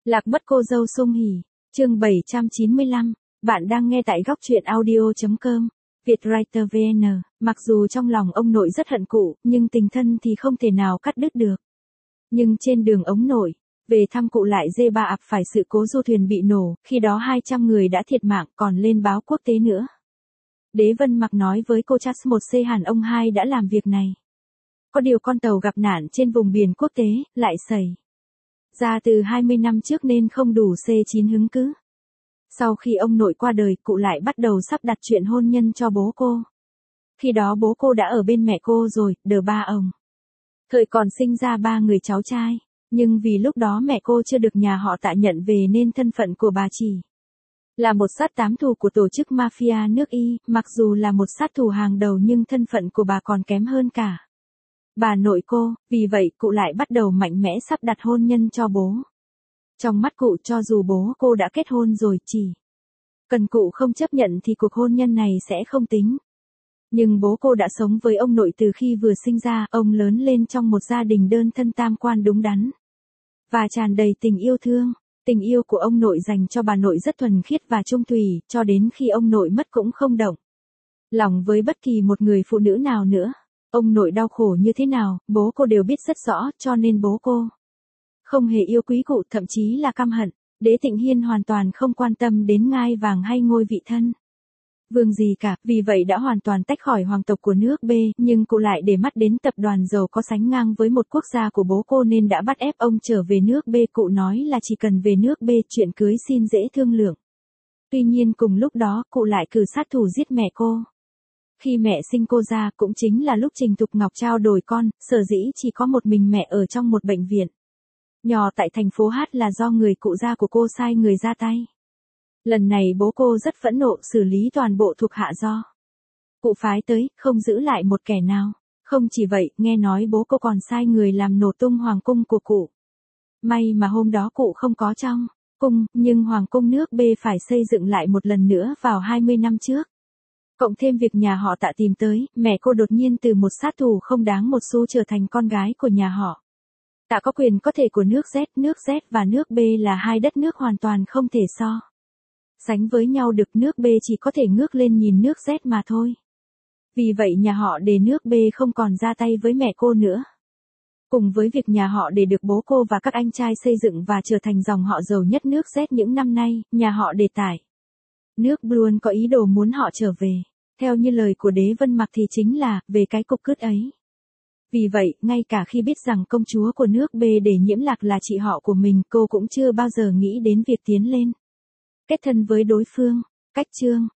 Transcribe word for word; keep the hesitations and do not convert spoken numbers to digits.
Lạc mất cô dâu Sung Hỉ, chương bảy trăm chín mươi lăm, bạn đang nghe tại góc truyện audio.com, Vietwriter vê en, mặc dù trong lòng ông nội rất hận cụ, nhưng tình thân thì không thể nào cắt đứt được. Nhưng trên đường ông nội, về thăm cụ lại dê ba ập phải sự cố du thuyền bị nổ, khi đó hai trăm người đã thiệt mạng còn lên báo quốc tế nữa. Đế Vân Mặc nói với cô Charles một C hẳn ông hai đã làm việc này. Có điều con tàu gặp nạn trên vùng biển quốc tế, lại xảy ra từ hai mươi năm trước nên không đủ C chín hứng cứ. Sau khi ông nội qua đời, cụ lại bắt đầu sắp đặt chuyện hôn nhân cho bố cô. Khi đó bố cô đã ở bên mẹ cô rồi, đờ ba ông. Thời còn sinh ra ba người cháu trai, nhưng vì lúc đó mẹ cô chưa được nhà họ Tạ nhận về nên thân phận của bà chỉ là một sát tám thù của tổ chức mafia nước Y, mặc dù là một sát thủ hàng đầu nhưng thân phận của bà còn kém hơn cả bà nội cô, vì vậy cụ lại bắt đầu mạnh mẽ sắp đặt hôn nhân cho bố. Trong mắt cụ cho dù bố cô đã kết hôn rồi, chỉ cần cụ không chấp nhận thì cuộc hôn nhân này sẽ không tính. Nhưng bố cô đã sống với ông nội từ khi vừa sinh ra, ông lớn lên trong một gia đình đơn thân tam quan đúng đắn và tràn đầy tình yêu thương. Tình yêu của ông nội dành cho bà nội rất thuần khiết và trung thủy, cho đến khi ông nội mất cũng không động lòng với bất kỳ một người phụ nữ nào nữa. Ông nội đau khổ như thế nào, bố cô đều biết rất rõ, cho nên bố cô không hề yêu quý cụ, thậm chí là căm hận. Đế Tịnh Hiên hoàn toàn không quan tâm đến ngai vàng hay ngôi vị thân vương gì cả, vì vậy đã hoàn toàn tách khỏi hoàng tộc của nước B, nhưng cụ lại để mắt đến tập đoàn giàu có sánh ngang với một quốc gia của bố cô nên đã bắt ép ông trở về nước B. Cụ nói là chỉ cần về nước B, chuyện cưới xin dễ thương lượng. Tuy nhiên cùng lúc đó, cụ lại cử sát thủ giết mẹ cô. Khi mẹ sinh cô ra cũng chính là lúc Trình Thục Ngọc trao đổi con, sở dĩ chỉ có một mình mẹ ở trong một bệnh viện nhỏ tại thành phố H là do người cụ gia của cô sai người ra tay. Lần này bố cô rất phẫn nộ, xử lý toàn bộ thuộc hạ do cụ phái tới, không giữ lại một kẻ nào. Không chỉ vậy, nghe nói bố cô còn sai người làm nổ tung hoàng cung của cụ. May mà hôm đó cụ không có trong cung, nhưng hoàng cung nước B phải xây dựng lại một lần nữa vào hai mươi năm trước. Cộng thêm việc nhà họ Tạ tìm tới, mẹ cô đột nhiên từ một sát thủ không đáng một xu trở thành con gái của nhà họ Tạ có quyền có thể của nước Z. Nước Z và nước B là hai đất nước hoàn toàn không thể so sánh với nhau được, nước B chỉ có thể ngước lên nhìn nước Z mà thôi. Vì vậy nhà họ Đề nước B không còn ra tay với mẹ cô nữa. Cùng với việc nhà họ Đề được bố cô và các anh trai xây dựng và trở thành dòng họ giàu nhất nước Z những năm nay, nhà họ Đề tại nước B luôn có ý đồ muốn họ trở về. Theo như lời của Đế Vân Mặc thì chính là, về cái cục cứt ấy. Vì vậy, ngay cả khi biết rằng công chúa của nước B Đề Nhiễm Lạc là chị họ của mình, cô cũng chưa bao giờ nghĩ đến việc tiến lên kết thân với đối phương. Cách chương